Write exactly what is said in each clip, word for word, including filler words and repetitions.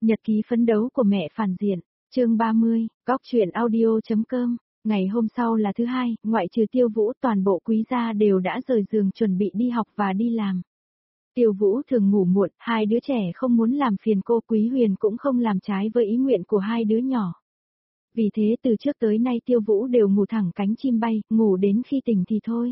Nhật ký phấn đấu của mẹ phản diện, chương ba mươi, góc truyện audio.com. Ngày hôm sau là thứ hai, ngoại trừ Tiêu Vũ, toàn bộ Quý gia đều đã rời giường chuẩn bị đi học và đi làm. Tiêu Vũ thường ngủ muộn, hai đứa trẻ không muốn làm phiền cô, Quý Huyền cũng không làm trái với ý nguyện của hai đứa nhỏ. Vì thế từ trước tới nay Tiêu Vũ đều ngủ thẳng cánh chim bay, ngủ đến khi tỉnh thì thôi.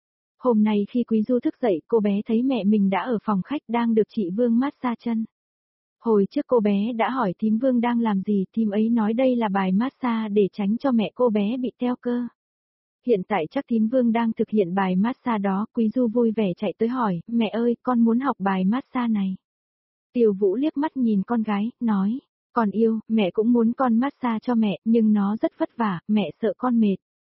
Hôm nay khi Quý Du thức dậy, cô bé thấy mẹ mình đã ở phòng khách đang được chị Vương massage chân. Hồi trước cô bé đã hỏi thím Vương đang làm gì, thím ấy nói đây là bài massage để tránh cho mẹ cô bé bị teo cơ. Hiện tại chắc thím Vương đang thực hiện bài massage đó, Quý Du vui vẻ chạy tới hỏi, mẹ ơi, con muốn học bài massage này. Tiêu Vũ liếc mắt nhìn con gái, nói, con yêu, mẹ cũng muốn con massage cho mẹ, nhưng nó rất vất vả, mẹ sợ con mệt.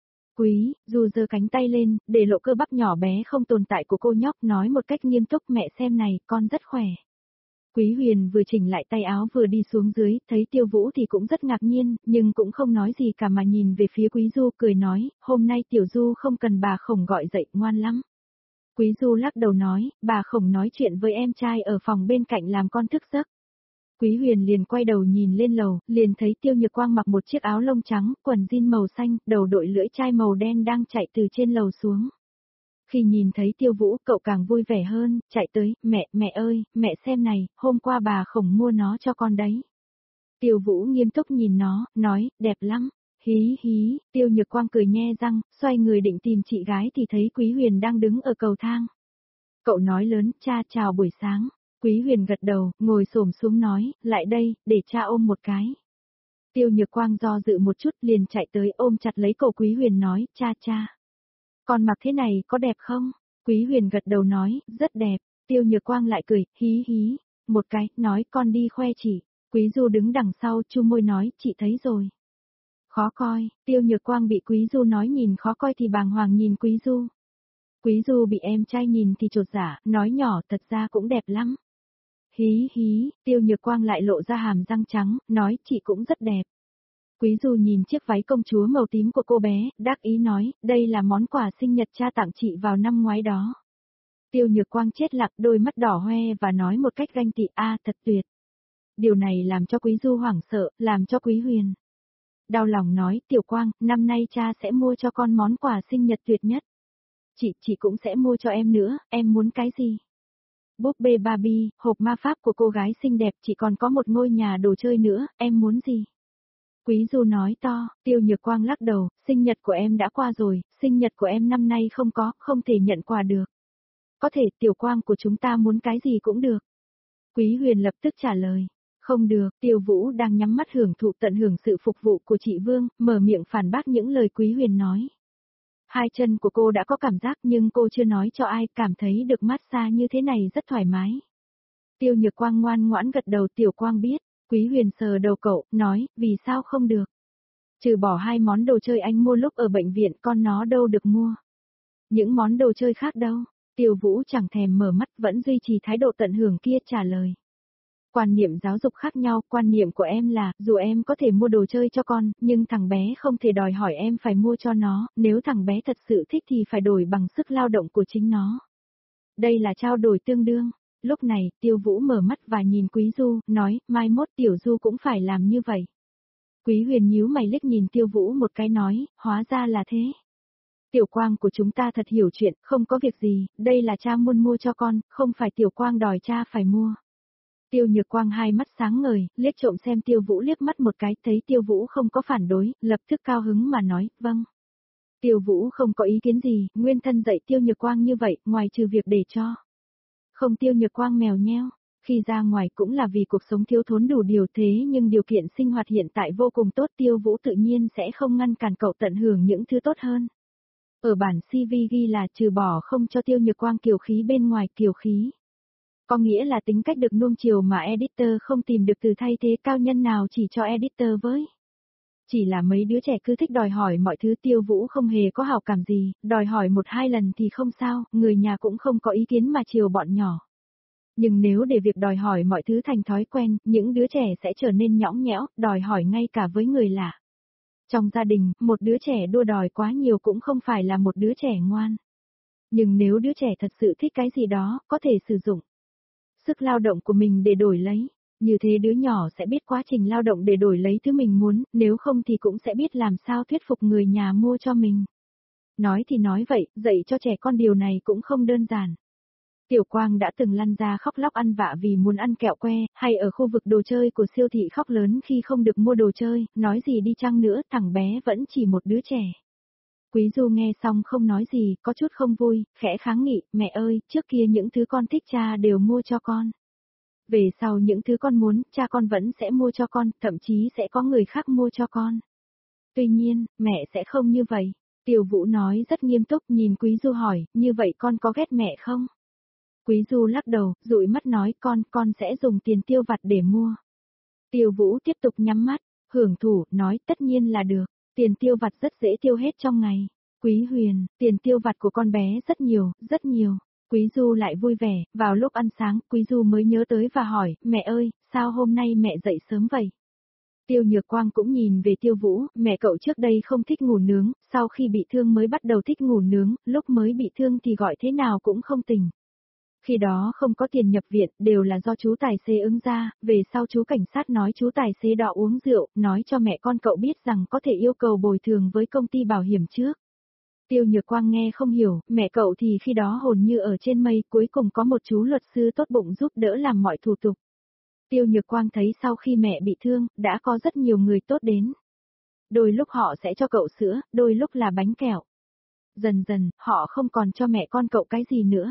Quý Du giơ cánh tay lên, để lộ cơ bắp nhỏ bé không tồn tại của cô nhóc, nói một cách nghiêm túc, mẹ xem này, con rất khỏe. Quý Huyền vừa chỉnh lại tay áo vừa đi xuống dưới, thấy Tiêu Vũ thì cũng rất ngạc nhiên, nhưng cũng không nói gì cả mà nhìn về phía Quý Du cười nói, hôm nay Tiểu Du không cần bà Khổng gọi dậy, ngoan lắm. Quý Du lắc đầu nói, bà Khổng nói chuyện với em trai ở phòng bên cạnh làm con thức giấc. Quý Huyền liền quay đầu nhìn lên lầu, liền thấy Tiêu Nhược Quang mặc một chiếc áo lông trắng, quần jean màu xanh, đầu đội lưỡi chai màu đen đang chạy từ trên lầu xuống. Khi nhìn thấy Tiêu Vũ, cậu càng vui vẻ hơn, chạy tới, mẹ, mẹ ơi, mẹ xem này, hôm qua bà Khổng mua nó cho con đấy. Tiêu Vũ nghiêm túc nhìn nó, nói, đẹp lắm, hí hí, Tiêu Nhược Quang cười nhe răng, xoay người định tìm chị gái thì thấy Quý Huyền đang đứng ở cầu thang. Cậu nói lớn, cha chào buổi sáng, Quý Huyền gật đầu, ngồi xổm xuống nói, lại đây, để cha ôm một cái. Tiêu Nhược Quang do dự một chút liền chạy tới ôm chặt lấy cổ Quý Huyền nói, cha cha. Con mặc thế này có đẹp không? Quý Huyền gật đầu nói, rất đẹp. Tiêu Nhược Quang lại cười, hí hí. Một cái, nói con đi khoe chị. Quý Du đứng đằng sau, chu môi nói, chị thấy rồi. Khó coi, Tiêu Nhược Quang bị Quý Du nói nhìn khó coi thì bàng hoàng nhìn Quý Du. Quý Du bị em trai nhìn thì chột dạ, nói nhỏ, thật ra cũng đẹp lắm. Hí hí, Tiêu Nhược Quang lại lộ ra hàm răng trắng, nói, chị cũng rất đẹp. Quý Du nhìn chiếc váy công chúa màu tím của cô bé, đắc ý nói, đây là món quà sinh nhật cha tặng chị vào năm ngoái đó. Tiêu Nhược Quang chết lặng, đôi mắt đỏ hoe và nói một cách ganh tị, a thật tuyệt. Điều này làm cho Quý Du hoảng sợ, làm cho Quý Huyền đau lòng nói, Tiểu Quang, năm nay cha sẽ mua cho con món quà sinh nhật tuyệt nhất. Chị, chị cũng sẽ mua cho em nữa, em muốn cái gì? Búp bê Barbie, hộp ma pháp của cô gái xinh đẹp, chị còn có một ngôi nhà đồ chơi nữa, em muốn gì? Quý Du nói to, Tiêu Nhược Quang lắc đầu, sinh nhật của em đã qua rồi, sinh nhật của em năm nay không có, không thể nhận quà được. Có thể Tiểu Quang của chúng ta muốn cái gì cũng được. Quý Huyền lập tức trả lời, không được, Tiêu Vũ đang nhắm mắt hưởng thụ tận hưởng sự phục vụ của chị Vương, mở miệng phản bác những lời Quý Huyền nói. Hai chân của cô đã có cảm giác nhưng cô chưa nói cho ai, cảm thấy được massage như thế này rất thoải mái. Tiêu Nhược Quang ngoan ngoãn gật đầu, Tiểu Quang biết. Quý Huyền sờ đầu cậu, nói, vì sao không được? Trừ bỏ hai món đồ chơi anh mua lúc ở bệnh viện, con nó đâu được mua. Những món đồ chơi khác đâu? Tiêu Vũ chẳng thèm mở mắt, vẫn duy trì thái độ tận hưởng kia trả lời. Quan niệm giáo dục khác nhau, quan niệm của em là, dù em có thể mua đồ chơi cho con, nhưng thằng bé không thể đòi hỏi em phải mua cho nó, nếu thằng bé thật sự thích thì phải đổi bằng sức lao động của chính nó. Đây là trao đổi tương đương. Lúc này, Tiêu Vũ mở mắt và nhìn Quý Du, nói, mai mốt Tiểu Du cũng phải làm như vậy. Quý Huyền nhíu mày liếc nhìn Tiêu Vũ một cái nói, hóa ra là thế. Tiểu Quang của chúng ta thật hiểu chuyện, không có việc gì, đây là cha muốn mua cho con, không phải Tiểu Quang đòi cha phải mua. Tiêu Nhược Quang hai mắt sáng ngời, liếc trộm xem Tiêu Vũ liếc mắt một cái, thấy Tiêu Vũ không có phản đối, lập tức cao hứng mà nói, vâng. Tiêu Vũ không có ý kiến gì, nguyên thân dạy Tiêu Nhược Quang như vậy, ngoài trừ việc để cho. Không, Tiêu Nhược Quang mèo nheo, khi ra ngoài cũng là vì cuộc sống thiếu thốn đủ điều, thế nhưng điều kiện sinh hoạt hiện tại vô cùng tốt, Tiêu Vũ tự nhiên sẽ không ngăn cản cậu tận hưởng những thứ tốt hơn. Ở bản xê vê ghi là trừ bỏ không cho Tiêu Nhược Quang kiều khí bên ngoài, kiều khí. Có nghĩa là tính cách được nuông chiều mà editor không tìm được từ thay thế cao nhân nào chỉ cho editor với. Chỉ là mấy đứa trẻ cứ thích đòi hỏi mọi thứ, Tiêu Vũ không hề có hảo cảm gì, đòi hỏi một hai lần thì không sao, người nhà cũng không có ý kiến mà chiều bọn nhỏ. Nhưng nếu để việc đòi hỏi mọi thứ thành thói quen, những đứa trẻ sẽ trở nên nhõng nhẽo, đòi hỏi ngay cả với người lạ. Trong gia đình, một đứa trẻ đua đòi quá nhiều cũng không phải là một đứa trẻ ngoan. Nhưng nếu đứa trẻ thật sự thích cái gì đó, có thể sử dụng sức lao động của mình để đổi lấy. Như thế đứa nhỏ sẽ biết quá trình lao động để đổi lấy thứ mình muốn, nếu không thì cũng sẽ biết làm sao thuyết phục người nhà mua cho mình. Nói thì nói vậy, dạy cho trẻ con điều này cũng không đơn giản. Tiểu Quang đã từng lăn ra khóc lóc ăn vạ vì muốn ăn kẹo que, hay ở khu vực đồ chơi của siêu thị khóc lớn khi không được mua đồ chơi, nói gì đi chăng nữa, thằng bé vẫn chỉ một đứa trẻ. Quý Du nghe xong không nói gì, có chút không vui, khẽ kháng nghị, mẹ ơi, trước kia những thứ con thích cha đều mua cho con. Về sau những thứ con muốn, cha con vẫn sẽ mua cho con, thậm chí sẽ có người khác mua cho con. Tuy nhiên, mẹ sẽ không như vậy. Tiểu Vũ nói rất nghiêm túc nhìn Quý Du hỏi, như vậy con có ghét mẹ không? Quý Du lắc đầu, dụi mắt nói con, con sẽ dùng tiền tiêu vặt để mua. Tiểu Vũ tiếp tục nhắm mắt, hưởng thụ, nói tất nhiên là được, tiền tiêu vặt rất dễ tiêu hết trong ngày. Quý Huyền, tiền tiêu vặt của con bé rất nhiều, rất nhiều. Quý Du lại vui vẻ, vào lúc ăn sáng, Quý Du mới nhớ tới và hỏi, mẹ ơi, sao hôm nay mẹ dậy sớm vậy? Tiêu Nhược Quang cũng nhìn về Tiêu Vũ, mẹ cậu trước đây không thích ngủ nướng, sau khi bị thương mới bắt đầu thích ngủ nướng, lúc mới bị thương thì gọi thế nào cũng không tỉnh. Khi đó không có tiền nhập viện, đều là do chú tài xế ứng ra, về sau chú cảnh sát nói chú tài xế đó uống rượu, nói cho mẹ con cậu biết rằng có thể yêu cầu bồi thường với công ty bảo hiểm trước. Tiêu Nhược Quang nghe không hiểu, mẹ cậu thì khi đó hồn như ở trên mây, cuối cùng có một chú luật sư tốt bụng giúp đỡ làm mọi thủ tục. Tiêu Nhược Quang thấy sau khi mẹ bị thương, đã có rất nhiều người tốt đến. Đôi lúc họ sẽ cho cậu sữa, đôi lúc là bánh kẹo. Dần dần, họ không còn cho mẹ con cậu cái gì nữa.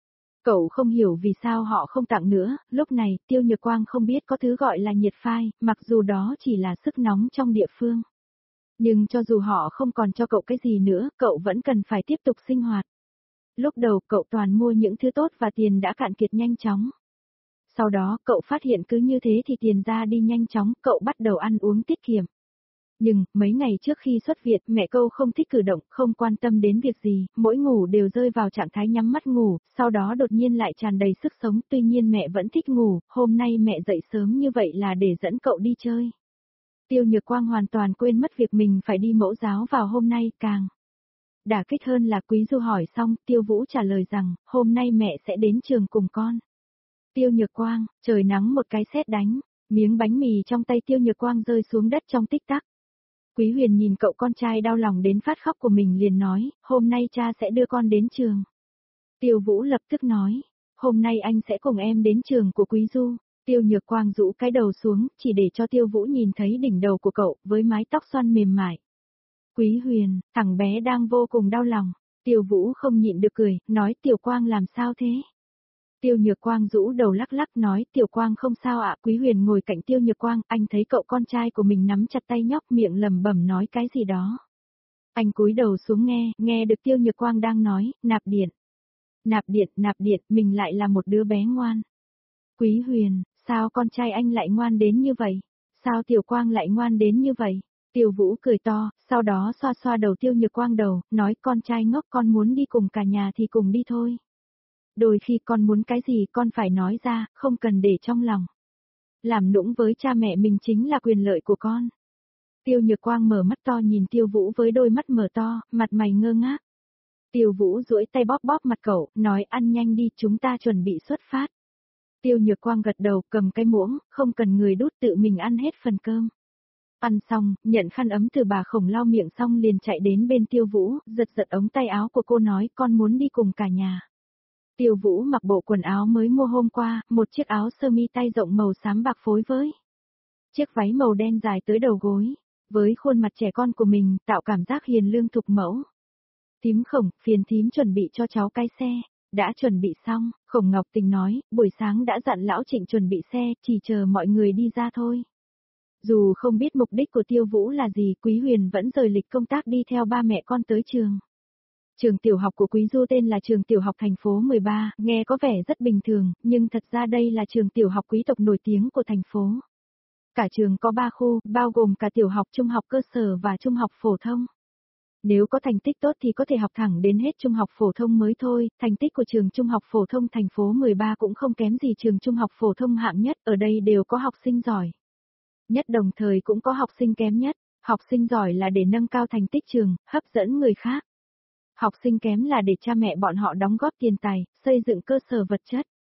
Cậu không hiểu vì sao họ không tặng nữa, lúc này, Tiêu Nhược Quang không biết có thứ gọi là nhiệt phai, mặc dù đó chỉ là sức nóng trong địa phương. Nhưng cho dù họ không còn cho cậu cái gì nữa, cậu vẫn cần phải tiếp tục sinh hoạt. Lúc đầu cậu toàn mua những thứ tốt và tiền đã cạn kiệt nhanh chóng. Sau đó, cậu phát hiện cứ như thế thì tiền ra đi nhanh chóng, cậu bắt đầu ăn uống tiết kiệm. Nhưng, mấy ngày trước khi xuất viện, mẹ cậu không thích cử động, không quan tâm đến việc gì, mỗi ngủ đều rơi vào trạng thái nhắm mắt ngủ, sau đó đột nhiên lại tràn đầy sức sống, tuy nhiên mẹ vẫn thích ngủ, hôm nay mẹ dậy sớm như vậy là để dẫn cậu đi chơi. Tiêu Nhược Quang hoàn toàn quên mất việc mình phải đi mẫu giáo vào hôm nay, càng đả kích hơn là Quý Du hỏi xong, Tiêu Vũ trả lời rằng, hôm nay mẹ sẽ đến trường cùng con. Tiêu Nhược Quang, trời nắng một cái sét đánh, miếng bánh mì trong tay Tiêu Nhược Quang rơi xuống đất trong tích tắc. Quý Huyền nhìn cậu con trai đau lòng đến phát khóc của mình liền nói, hôm nay cha sẽ đưa con đến trường. Tiêu Vũ lập tức nói, hôm nay anh sẽ cùng em đến trường của Quý Du. Tiêu Nhược Quang rũ cái đầu xuống, chỉ để cho Tiêu Vũ nhìn thấy đỉnh đầu của cậu, với mái tóc xoăn mềm mại. Quý Huyền, thằng bé đang vô cùng đau lòng. Tiêu Vũ không nhịn được cười, nói Tiểu Quang làm sao thế? Tiêu Nhược Quang rũ đầu lắc lắc nói, Tiểu Quang không sao ạ. Quý Huyền ngồi cạnh Tiêu Nhược Quang, anh thấy cậu con trai của mình nắm chặt tay nhóc, miệng lẩm bẩm nói cái gì đó. Anh cúi đầu xuống nghe, nghe được Tiêu Nhược Quang đang nói, nạp điện. Nạp điện, nạp điện, mình lại là một đứa bé ngoan. Quý Huyền, sao con trai anh lại ngoan đến như vậy? Sao Tiểu Quang lại ngoan đến như vậy? Tiêu Vũ cười to, sau đó xoa xoa đầu Tiêu Nhược Quang đầu, nói con trai ngốc, con muốn đi cùng cả nhà thì cùng đi thôi. Đôi khi con muốn cái gì con phải nói ra, không cần để trong lòng. Làm nũng với cha mẹ mình chính là quyền lợi của con. Tiêu Nhược Quang mở mắt to nhìn Tiêu Vũ với đôi mắt mở to, mặt mày ngơ ngác. Tiêu Vũ duỗi tay bóp bóp mặt cậu, nói ăn nhanh đi, chúng ta chuẩn bị xuất phát. Tiêu Nhược Quang gật đầu, cầm cái muỗng, không cần người đút, tự mình ăn hết phần cơm. Ăn xong, nhận khăn ấm từ bà Khổng lau miệng xong liền chạy đến bên Tiêu Vũ, giật giật ống tay áo của cô nói con muốn đi cùng cả nhà. Tiêu Vũ mặc bộ quần áo mới mua hôm qua, một chiếc áo sơ mi tay rộng màu xám bạc phối với chiếc váy màu đen dài tới đầu gối, với khuôn mặt trẻ con của mình, tạo cảm giác hiền lương thục mẫu. Thím Khổng, phiền thím chuẩn bị cho cháu cái xe. Đã chuẩn bị xong, Khổng Ngọc Tình nói, buổi sáng đã dặn lão Trịnh chuẩn bị xe, chỉ chờ mọi người đi ra thôi. Dù không biết mục đích của Tiêu Vũ là gì, Quý Huyền vẫn rời lịch công tác đi theo ba mẹ con tới trường. Trường tiểu học của Quý Du tên là trường tiểu học thành phố mười ba, nghe có vẻ rất bình thường, nhưng thật ra đây là trường tiểu học quý tộc nổi tiếng của thành phố. Cả trường có ba khu, bao gồm cả tiểu học, trung học cơ sở và trung học phổ thông. Nếu có thành tích tốt thì có thể học thẳng đến hết trung học phổ thông mới thôi, thành tích của trường trung học phổ thông thành phố mười ba cũng không kém gì trường trung học phổ thông hạng nhất, ở đây đều có học sinh giỏi nhất đồng thời cũng có học sinh kém nhất, học sinh giỏi là để nâng cao thành tích trường, hấp dẫn người khác. Học sinh kém là để cha mẹ bọn họ đóng góp tiền tài, xây dựng cơ sở vật chất.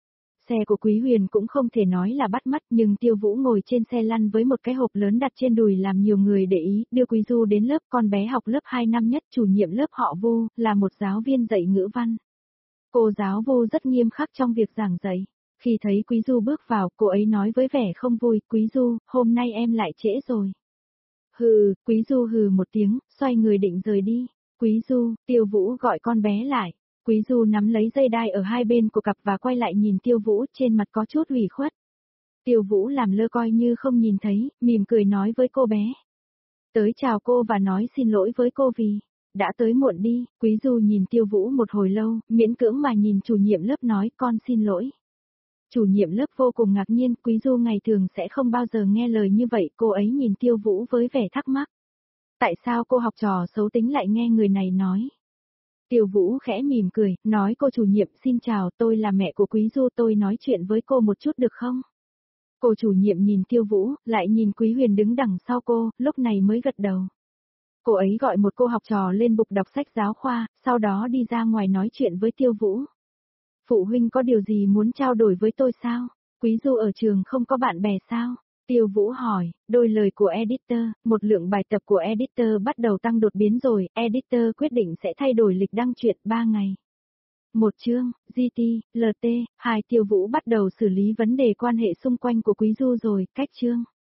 Xe của Quý Huyền cũng không thể nói là bắt mắt, nhưng Tiêu Vũ ngồi trên xe lăn với một cái hộp lớn đặt trên đùi làm nhiều người để ý, đưa Quý Du đến lớp. Con bé học lớp hai năm nhất, chủ nhiệm lớp họ Vu, là một giáo viên dạy ngữ văn. Cô giáo Vu rất nghiêm khắc trong việc giảng dạy. Khi thấy Quý Du bước vào, cô ấy nói với vẻ không vui, Quý Du, hôm nay em lại trễ rồi. Hừ, Quý Du hừ một tiếng, xoay người định rời đi. Quý Du, Tiêu Vũ gọi con bé lại. Quý Du nắm lấy dây đai ở hai bên của cặp và quay lại nhìn Tiêu Vũ, trên mặt có chút ủy khuất. Tiêu Vũ làm lơ coi như không nhìn thấy, mỉm cười nói với cô bé. Tới chào cô và nói xin lỗi với cô vì đã tới muộn đi. Quý Du nhìn Tiêu Vũ một hồi lâu, miễn cưỡng mà nhìn chủ nhiệm lớp nói con xin lỗi. Chủ nhiệm lớp vô cùng ngạc nhiên, Quý Du ngày thường sẽ không bao giờ nghe lời như vậy, cô ấy nhìn Tiêu Vũ với vẻ thắc mắc. Tại sao cô học trò xấu tính lại nghe người này nói? Tiêu Vũ khẽ mỉm cười, nói cô chủ nhiệm xin chào, tôi là mẹ của Quý Du, tôi nói chuyện với cô một chút được không? Cô chủ nhiệm nhìn Tiêu Vũ, lại nhìn Quý Huyền đứng đằng sau cô, lúc này mới gật đầu. Cô ấy gọi một cô học trò lên bục đọc sách giáo khoa, sau đó đi ra ngoài nói chuyện với Tiêu Vũ. Phụ huynh có điều gì muốn trao đổi với tôi sao? Quý Du ở trường không có bạn bè sao? Tiêu Vũ hỏi, đôi lời của editor, một lượng bài tập của editor bắt đầu tăng đột biến rồi, editor quyết định sẽ thay đổi lịch đăng truyện ba ngày. Một chương, giê tê, lờ tê, hai Tiêu Vũ bắt đầu xử lý vấn đề quan hệ xung quanh của Quý Du rồi, cách chương.